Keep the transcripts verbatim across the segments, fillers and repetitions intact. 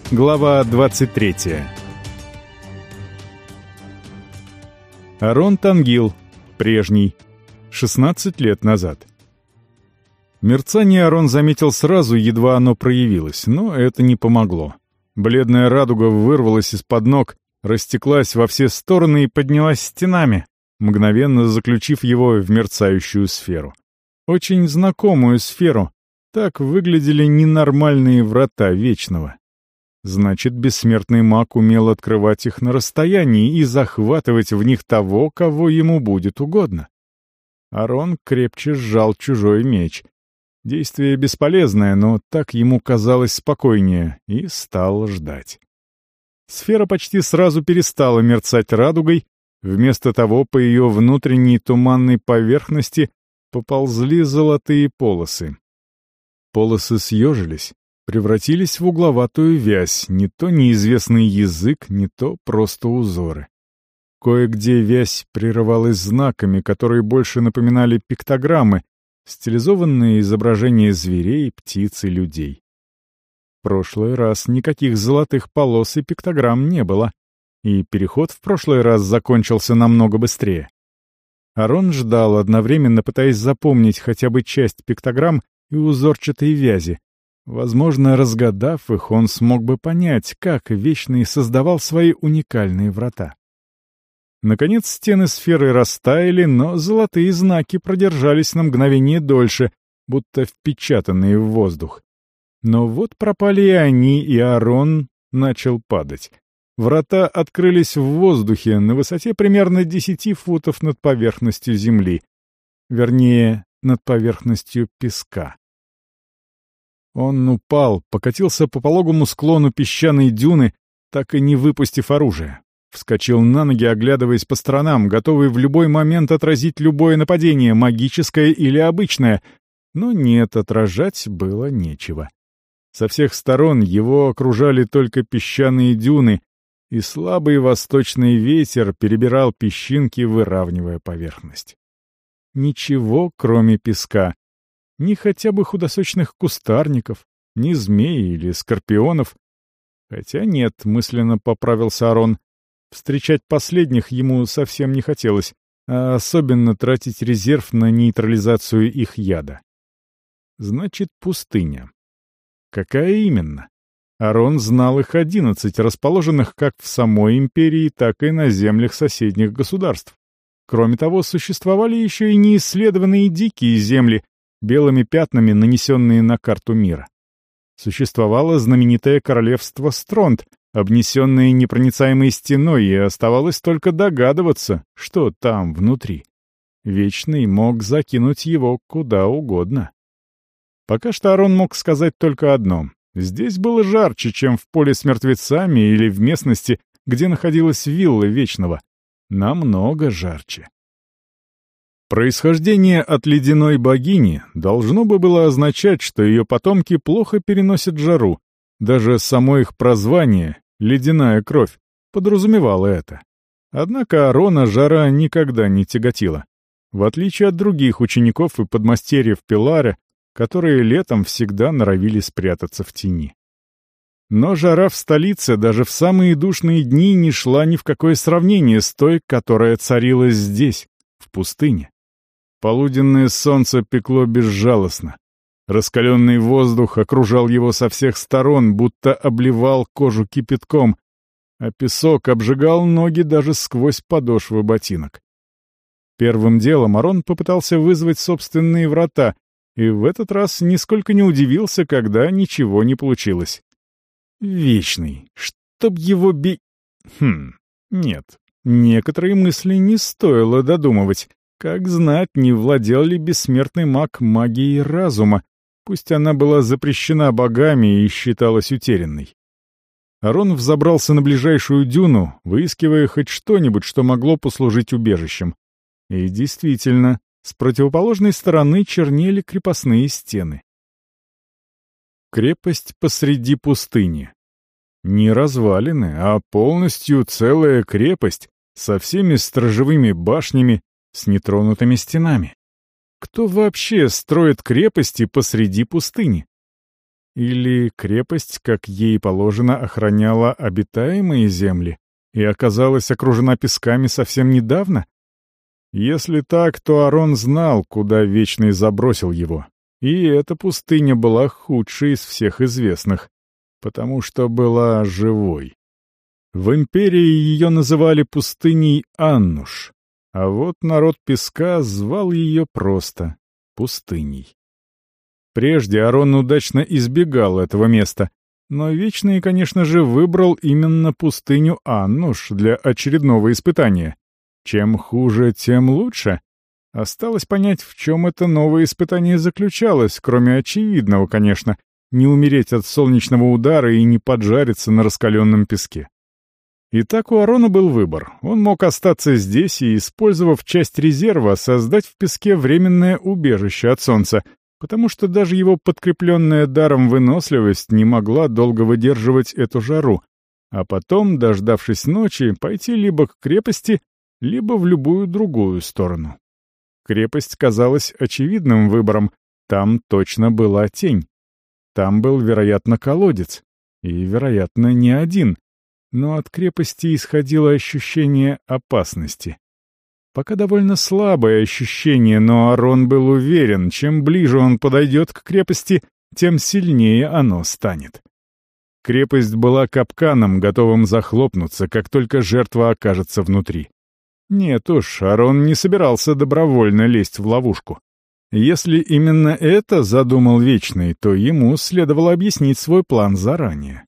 Глава двадцать третья. Арон Тангил. Прежний. шестнадцать лет назад. Мерцание Арон заметил сразу, едва оно проявилось, но это не помогло. Бледная радуга вырвалась из-под ног, растеклась во все стороны и поднялась стенами, мгновенно заключив его в мерцающую сферу. Очень знакомую сферу. Так выглядели ненормальные врата Вечного. Значит, бессмертный маг умел открывать их на расстоянии и захватывать в них того, кого ему будет угодно. Арон крепче сжал чужой меч. Действие бесполезное, но так ему казалось спокойнее, и стал ждать. Сфера почти сразу перестала мерцать радугой, вместо того по ее внутренней туманной поверхности поползли золотые полосы. Полосы съежились, превратились в угловатую вязь, не то неизвестный язык, не то просто узоры. Кое-где вязь прерывалась знаками, которые больше напоминали пиктограммы, стилизованные изображения зверей, птиц и людей. В прошлый раз никаких золотых полос и пиктограмм не было, и переход в прошлый раз закончился намного быстрее. Арон ждал, одновременно пытаясь запомнить хотя бы часть пиктограмм и узорчатой вязи. Возможно, разгадав их, он смог бы понять, как Вечный создавал свои уникальные врата. Наконец стены сферы растаяли, но золотые знаки продержались на мгновение дольше, будто впечатанные в воздух. Но вот пропали и они, и Арон начал падать. Врата открылись в воздухе на высоте примерно десяти футов над поверхностью земли. Вернее, над поверхностью песка. Он упал, покатился по пологому склону песчаной дюны, так и не выпустив оружие. Вскочил на ноги, оглядываясь по сторонам, готовый в любой момент отразить любое нападение, магическое или обычное. Но нет, отражать было нечего. Со всех сторон его окружали только песчаные дюны, и слабый восточный ветер перебирал песчинки, выравнивая поверхность. Ничего, кроме песка. Ни хотя бы худосочных кустарников, ни змей или скорпионов. Хотя нет, мысленно поправился Арон. Встречать последних ему совсем не хотелось, а особенно тратить резерв на нейтрализацию их яда. Значит, пустыня. Какая именно? Арон знал их одиннадцать, расположенных как в самой империи, так и на землях соседних государств. Кроме того, существовали еще и неисследованные дикие земли, белыми пятнами нанесенные на карту мира. Существовало знаменитое королевство Стронт, обнесенное непроницаемой стеной, и оставалось только догадываться, что там внутри. Вечный мог закинуть его куда угодно. Пока что Арон мог сказать только одно. Здесь было жарче, чем в поле с мертвецами или в местности, где находилась вилла Вечного. Намного жарче. Происхождение от ледяной богини должно бы было означать, что ее потомки плохо переносят жару. Даже само их прозвание «ледяная кровь» подразумевало это. Однако Арона жара никогда не тяготила. В отличие от других учеников и подмастерьев Пилара, которые летом всегда норовили спрятаться в тени. Но жара в столице даже в самые душные дни не шла ни в какое сравнение с той, которая царила здесь, в пустыне. Полуденное солнце пекло безжалостно. Раскаленный воздух окружал его со всех сторон, будто обливал кожу кипятком, а песок обжигал ноги даже сквозь подошвы ботинок. Первым делом Арон попытался вызвать собственные врата, и в этот раз нисколько не удивился, когда ничего не получилось. Вечный, чтоб его би... Хм, нет, некоторые мысли не стоило додумывать. Как знать, не владел ли бессмертный маг магией разума, пусть она была запрещена богами и считалась утерянной. Арон взобрался на ближайшую дюну, выискивая хоть что-нибудь, что могло послужить убежищем. И действительно, с противоположной стороны чернели крепостные стены. Крепость посреди пустыни. Не развалины, а полностью целая крепость со всеми сторожевыми башнями, с нетронутыми стенами. Кто вообще строит крепости посреди пустыни? Или крепость, как ей положено, охраняла обитаемые земли и оказалась окружена песками совсем недавно? Если так, то Арон знал, куда Вечный забросил его. И эта пустыня была худшей из всех известных, потому что была живой. В империи ее называли пустыней Аннуш, а вот народ песка звал ее просто пустыней. Прежде Арон удачно избегал этого места, но Вечный, конечно же, выбрал именно пустыню Аннуш для очередного испытания. Чем хуже, тем лучше. Осталось понять, в чем это новое испытание заключалось, кроме очевидного, конечно, не умереть от солнечного удара и не поджариться на раскаленном песке. Итак, у Арона был выбор. Он мог остаться здесь и, использовав часть резерва, создать в песке временное убежище от солнца, потому что даже его подкрепленная даром выносливость не могла долго выдерживать эту жару, а потом, дождавшись ночи, пойти либо к крепости, либо в любую другую сторону. Крепость казалась очевидным выбором, там точно была тень. Там был, вероятно, колодец, и, вероятно, не один, но от крепости исходило ощущение опасности. Пока довольно слабое ощущение, но Арон был уверен, чем ближе он подойдет к крепости, тем сильнее оно станет. Крепость была капканом, готовым захлопнуться, как только жертва окажется внутри. Нет уж, Арон не собирался добровольно лезть в ловушку. Если именно это задумал Вечный, то ему следовало объяснить свой план заранее.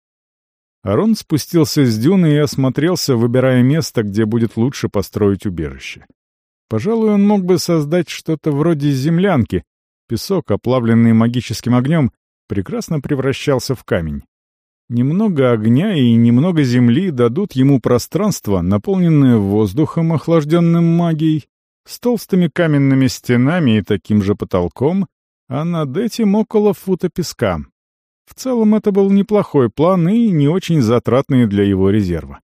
Арон спустился с дюны и осмотрелся, выбирая место, где будет лучше построить убежище. Пожалуй, он мог бы создать что-то вроде землянки. Песок, оплавленный магическим огнем, прекрасно превращался в камень. Немного огня и немного земли дадут ему пространство, наполненное воздухом, охлажденным магией, с толстыми каменными стенами и таким же потолком, а над этим около фута песка. В целом это был неплохой план и не очень затратный для его резерва.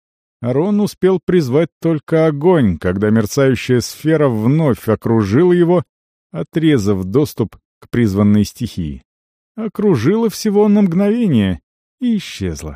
Арон успел призвать только огонь, когда мерцающая сфера вновь окружила его, отрезав доступ к призванной стихии. Окружила всего на мгновение и исчезла.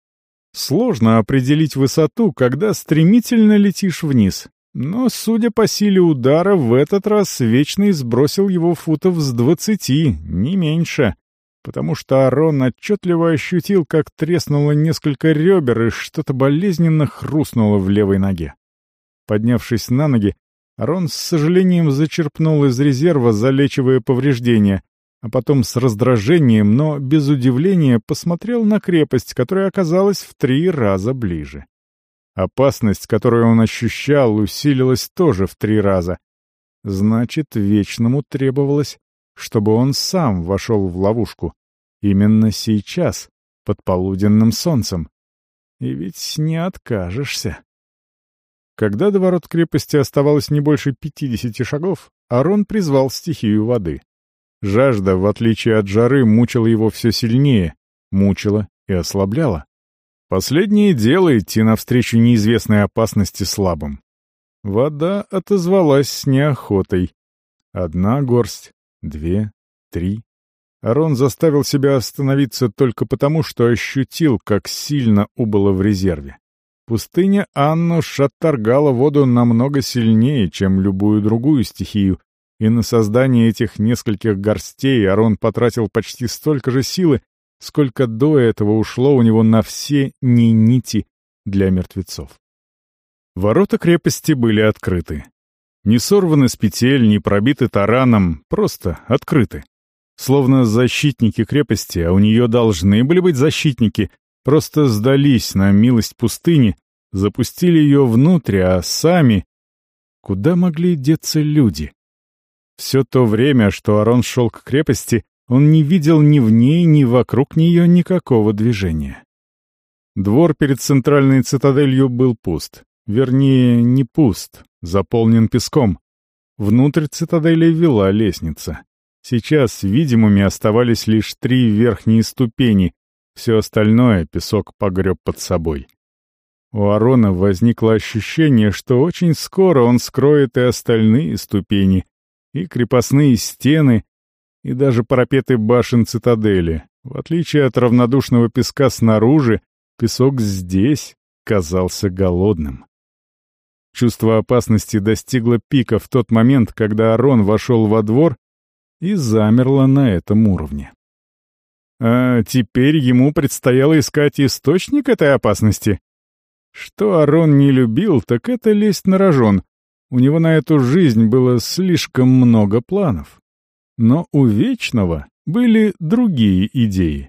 Сложно определить высоту, когда стремительно летишь вниз, но, судя по силе удара, в этот раз Вечный сбросил его футов с двадцати, не меньше, потому что Арон отчетливо ощутил, как треснуло несколько ребер и что-то болезненно хрустнуло в левой ноге. Поднявшись на ноги, Арон с сожалением зачерпнул из резерва, залечивая повреждения, а потом с раздражением, но без удивления посмотрел на крепость, которая оказалась в три раза ближе. Опасность, которую он ощущал, усилилась тоже в три раза. Значит, Вечному требовалось, чтобы он сам вошел в ловушку. Именно сейчас, под полуденным солнцем. И ведь не откажешься. Когда до ворот крепости оставалось не больше пятидесяти шагов, Арон призвал стихию воды. Жажда, в отличие от жары, мучила его все сильнее, мучила и ослабляла. Последнее дело идти навстречу неизвестной опасности слабым. Вода отозвалась с неохотой. Одна горсть, две, три. Арон заставил себя остановиться только потому, что ощутил, как сильно убыло в резерве. Пустыня Аннуш отторгала воду намного сильнее, чем любую другую стихию, и на создание этих нескольких горстей Арон потратил почти столько же силы, сколько до этого ушло у него на все ни-нити для мертвецов. Ворота крепости были открыты. Не сорваны с петель, не пробиты тараном, просто открыты. Словно защитники крепости, а у нее должны были быть защитники, просто сдались на милость пустыни, запустили ее внутрь, а сами... Куда могли деться люди? Все то время, что Арон шел к крепости, он не видел ни в ней, ни вокруг нее никакого движения. Двор перед центральной цитаделью был пуст. Вернее, не пуст, заполнен песком. Внутрь цитадели вела лестница. Сейчас видимыми оставались лишь три верхние ступени, все остальное песок погреб под собой. У Арона возникло ощущение, что очень скоро он скроет и остальные ступени, и крепостные стены, и даже парапеты башен цитадели, В отличие от равнодушного песка снаружи, песок здесь казался голодным. Чувство опасности достигло пика в тот момент, когда Арон вошел во двор и замерло на этом уровне. А теперь ему предстояло искать источник этой опасности. Что Арон не любил, так это лезть на рожон. У него на эту жизнь было слишком много планов. Но у Вечного были другие идеи.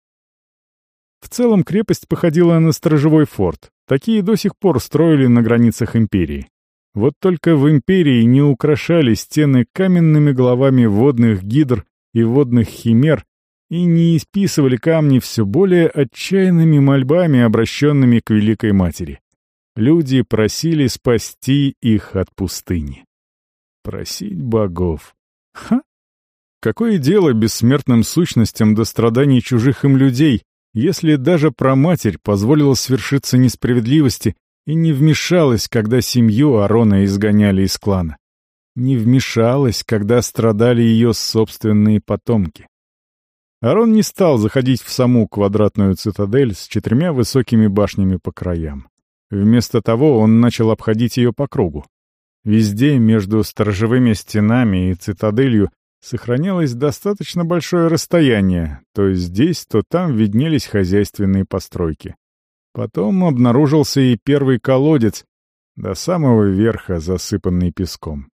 В целом крепость походила на сторожевой форт. Такие до сих пор строили на границах империи. Вот только в империи не украшали стены каменными головами водных гидр и водных химер и не исписывали камни все более отчаянными мольбами, обращенными к Великой Матери. Люди просили спасти их от пустыни. Просить богов. Ха! Какое дело бессмертным сущностям до страданий чужих им людей, если даже праматерь позволила свершиться несправедливости и не вмешалась, когда семью Арона изгоняли из клана? Не вмешалась, когда страдали ее собственные потомки. Арон не стал заходить в саму квадратную цитадель с четырьмя высокими башнями по краям. Вместо того он начал обходить ее по кругу. Везде между сторожевыми стенами и цитаделью сохранялось достаточно большое расстояние, то здесь, то там виднелись хозяйственные постройки. Потом обнаружился и первый колодец, до самого верха засыпанный песком.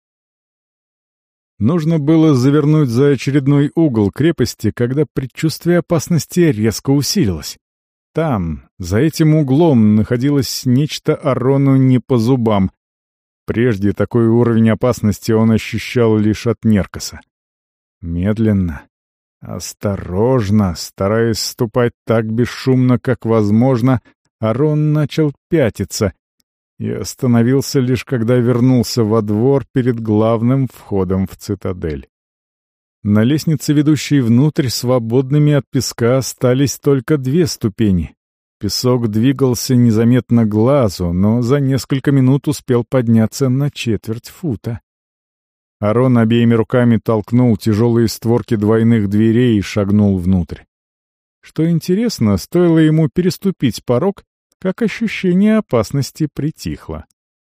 Нужно было завернуть за очередной угол крепости, когда предчувствие опасности резко усилилось. Там, за этим углом, находилось нечто Арону не по зубам. Прежде такой уровень опасности он ощущал лишь от Неркоса. Медленно, осторожно, стараясь ступать так бесшумно, как возможно, Арон начал пятиться и остановился лишь когда вернулся во двор перед главным входом в цитадель. На лестнице, ведущей внутрь, свободными от песка остались только две ступени. Песок двигался незаметно глазу, но за несколько минут успел подняться на четверть фута. Арон обеими руками толкнул тяжелые створки двойных дверей и шагнул внутрь. Что интересно, стоило ему переступить порог, как ощущение опасности притихло.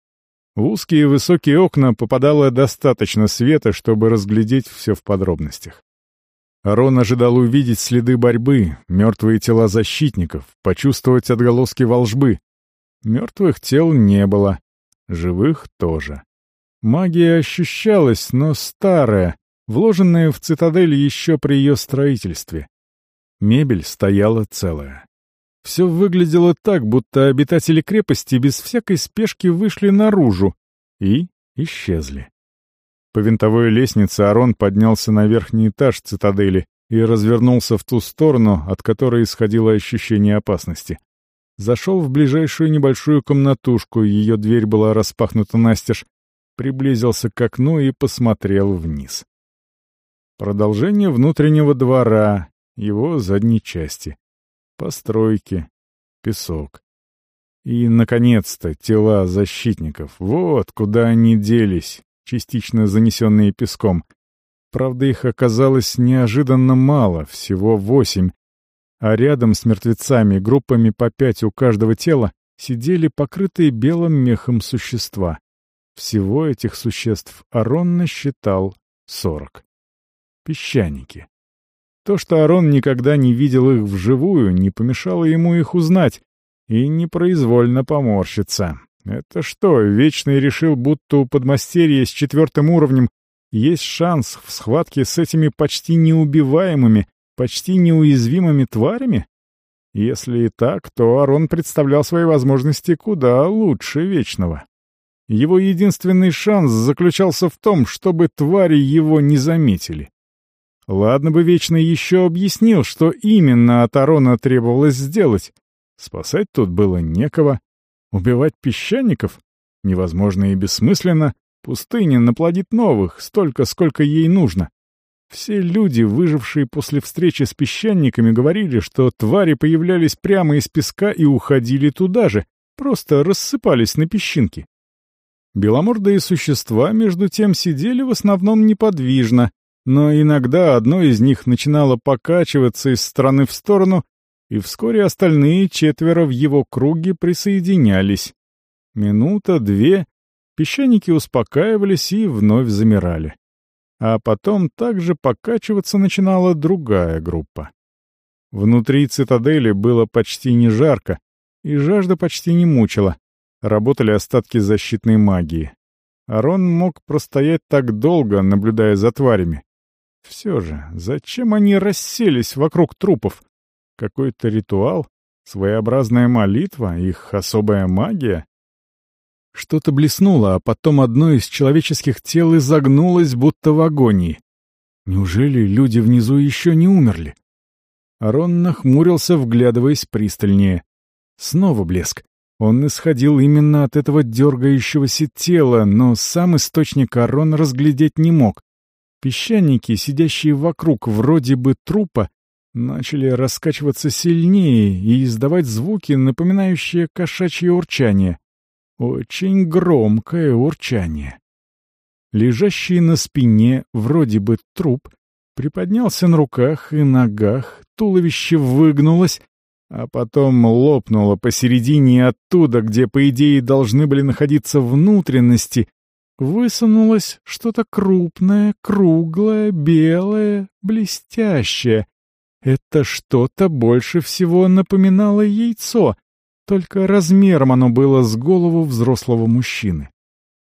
В узкие высокие окна попадало достаточно света, чтобы разглядеть все в подробностях. Арон ожидал увидеть следы борьбы, мертвые тела защитников, почувствовать отголоски волжбы. Мертвых тел не было, живых тоже. Магия ощущалась, но старая, вложенная в цитадель еще при ее строительстве. Мебель стояла целая. Все выглядело так, будто обитатели крепости без всякой спешки вышли наружу и исчезли. По винтовой лестнице Арон поднялся на верхний этаж цитадели и развернулся в ту сторону, от которой исходило ощущение опасности. Зашел в ближайшую небольшую комнатушку, ее дверь была распахнута настежь, приблизился к окну и посмотрел вниз. Продолжение внутреннего двора, его задней части. Постройки, песок. И, наконец-то, тела защитников. Вот куда они делись, частично занесенные песком. Правда, их оказалось неожиданно мало, всего восемь. А рядом с мертвецами, группами по пять у каждого тела, сидели покрытые белым мехом существа. Всего этих существ Арон насчитал сорок. Песчаники. То, что Арон никогда не видел их вживую, не помешало ему их узнать и непроизвольно поморщиться. Это что, Вечный решил, будто у подмастерья с четвертым уровнем есть шанс в схватке с этими почти неубиваемыми, почти неуязвимыми тварями? Если и так, то Арон представлял свои возможности куда лучше Вечного. Его единственный шанс заключался в том, чтобы твари его не заметили. Ладно бы Вечный еще объяснил, что именно от Арона требовалось сделать. Спасать тут было некого. Убивать песчаников? Невозможно и бессмысленно. Пустыня наплодит новых, столько, сколько ей нужно. Все люди, выжившие после встречи с песчаниками, говорили, что твари появлялись прямо из песка и уходили туда же, просто рассыпались на песчинки. Беломордые существа, между тем, сидели в основном неподвижно, но иногда одно из них начинало покачиваться из стороны в сторону, и вскоре остальные четверо в его круге присоединялись. Минута, две, песчаники успокаивались и вновь замирали. А потом также покачиваться начинала другая группа. Внутри цитадели было почти не жарко, и жажда почти не мучила. Работали остатки защитной магии. Арон мог простоять так долго, наблюдая за тварями. Все же, зачем они расселись вокруг трупов? Какой-то ритуал? Своеобразная молитва? Их особая магия? Что-то блеснуло, а потом одно из человеческих тел изогнулось, будто в агонии. Неужели люди внизу еще не умерли? Арон нахмурился, вглядываясь пристальнее. Снова блеск. Он исходил именно от этого дергающегося тела, но сам источник Арон разглядеть не мог. Песчаники, сидящие вокруг вроде бы трупа, начали раскачиваться сильнее и издавать звуки, напоминающие кошачье урчание. Очень громкое урчание. Лежащий на спине, вроде бы труп, приподнялся на руках и ногах, туловище выгнулось, а потом лопнуло посередине, и оттуда, где, по идее, должны были находиться внутренности, высунулось что-то крупное, круглое, белое, блестящее. Это что-то больше всего напоминало яйцо, только размером оно было с голову взрослого мужчины.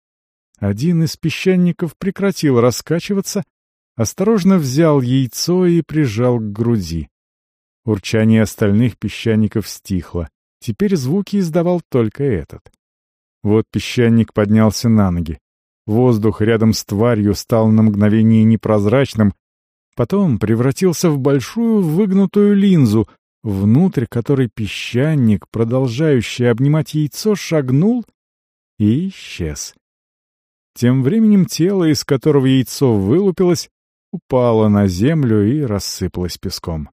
Один из песчаников прекратил раскачиваться, осторожно взял яйцо и прижал к груди. Урчание остальных песчаников стихло. Теперь звуки издавал только этот. Вот песчаник поднялся на ноги. Воздух рядом с тварью стал на мгновение непрозрачным, потом превратился в большую выгнутую линзу, внутрь которой песчаник, продолжающий обнимать яйцо, шагнул и исчез. Тем временем тело, из которого яйцо вылупилось, упало на землю и рассыпалось песком.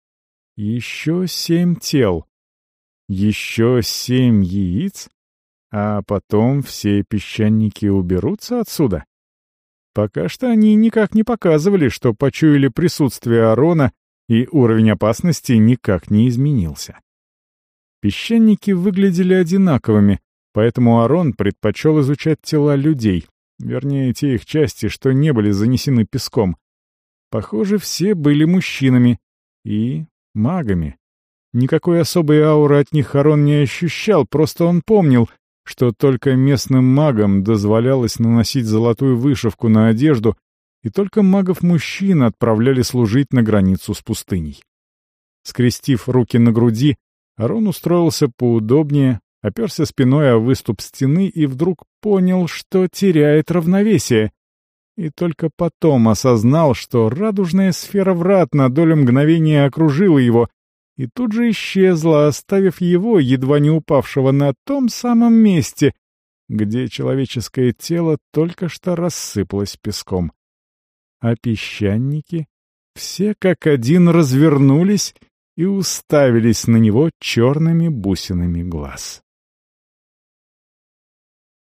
Еще семь тел. Еще семь яиц? А потом все песчаники уберутся отсюда? Пока что они никак не показывали, что почуяли присутствие Арона, и уровень опасности никак не изменился. Песчаники выглядели одинаковыми, поэтому Арон предпочел изучать тела людей, вернее, те их части, что не были занесены песком. Похоже, все были мужчинами и магами. Никакой особой ауры от них Арон не ощущал, просто он помнил, что только местным магам дозволялось наносить золотую вышивку на одежду, и только магов-мужчин отправляли служить на границу с пустыней. Скрестив руки на груди, Арон устроился поудобнее, оперся спиной о выступ стены и вдруг понял, что теряет равновесие. И только потом осознал, что радужная сфера врат на долю мгновения окружила его и тут же исчезла, оставив его, едва не упавшего, на том самом месте, где человеческое тело только что рассыпалось песком. А песчаники все как один развернулись и уставились на него черными бусинами глаз.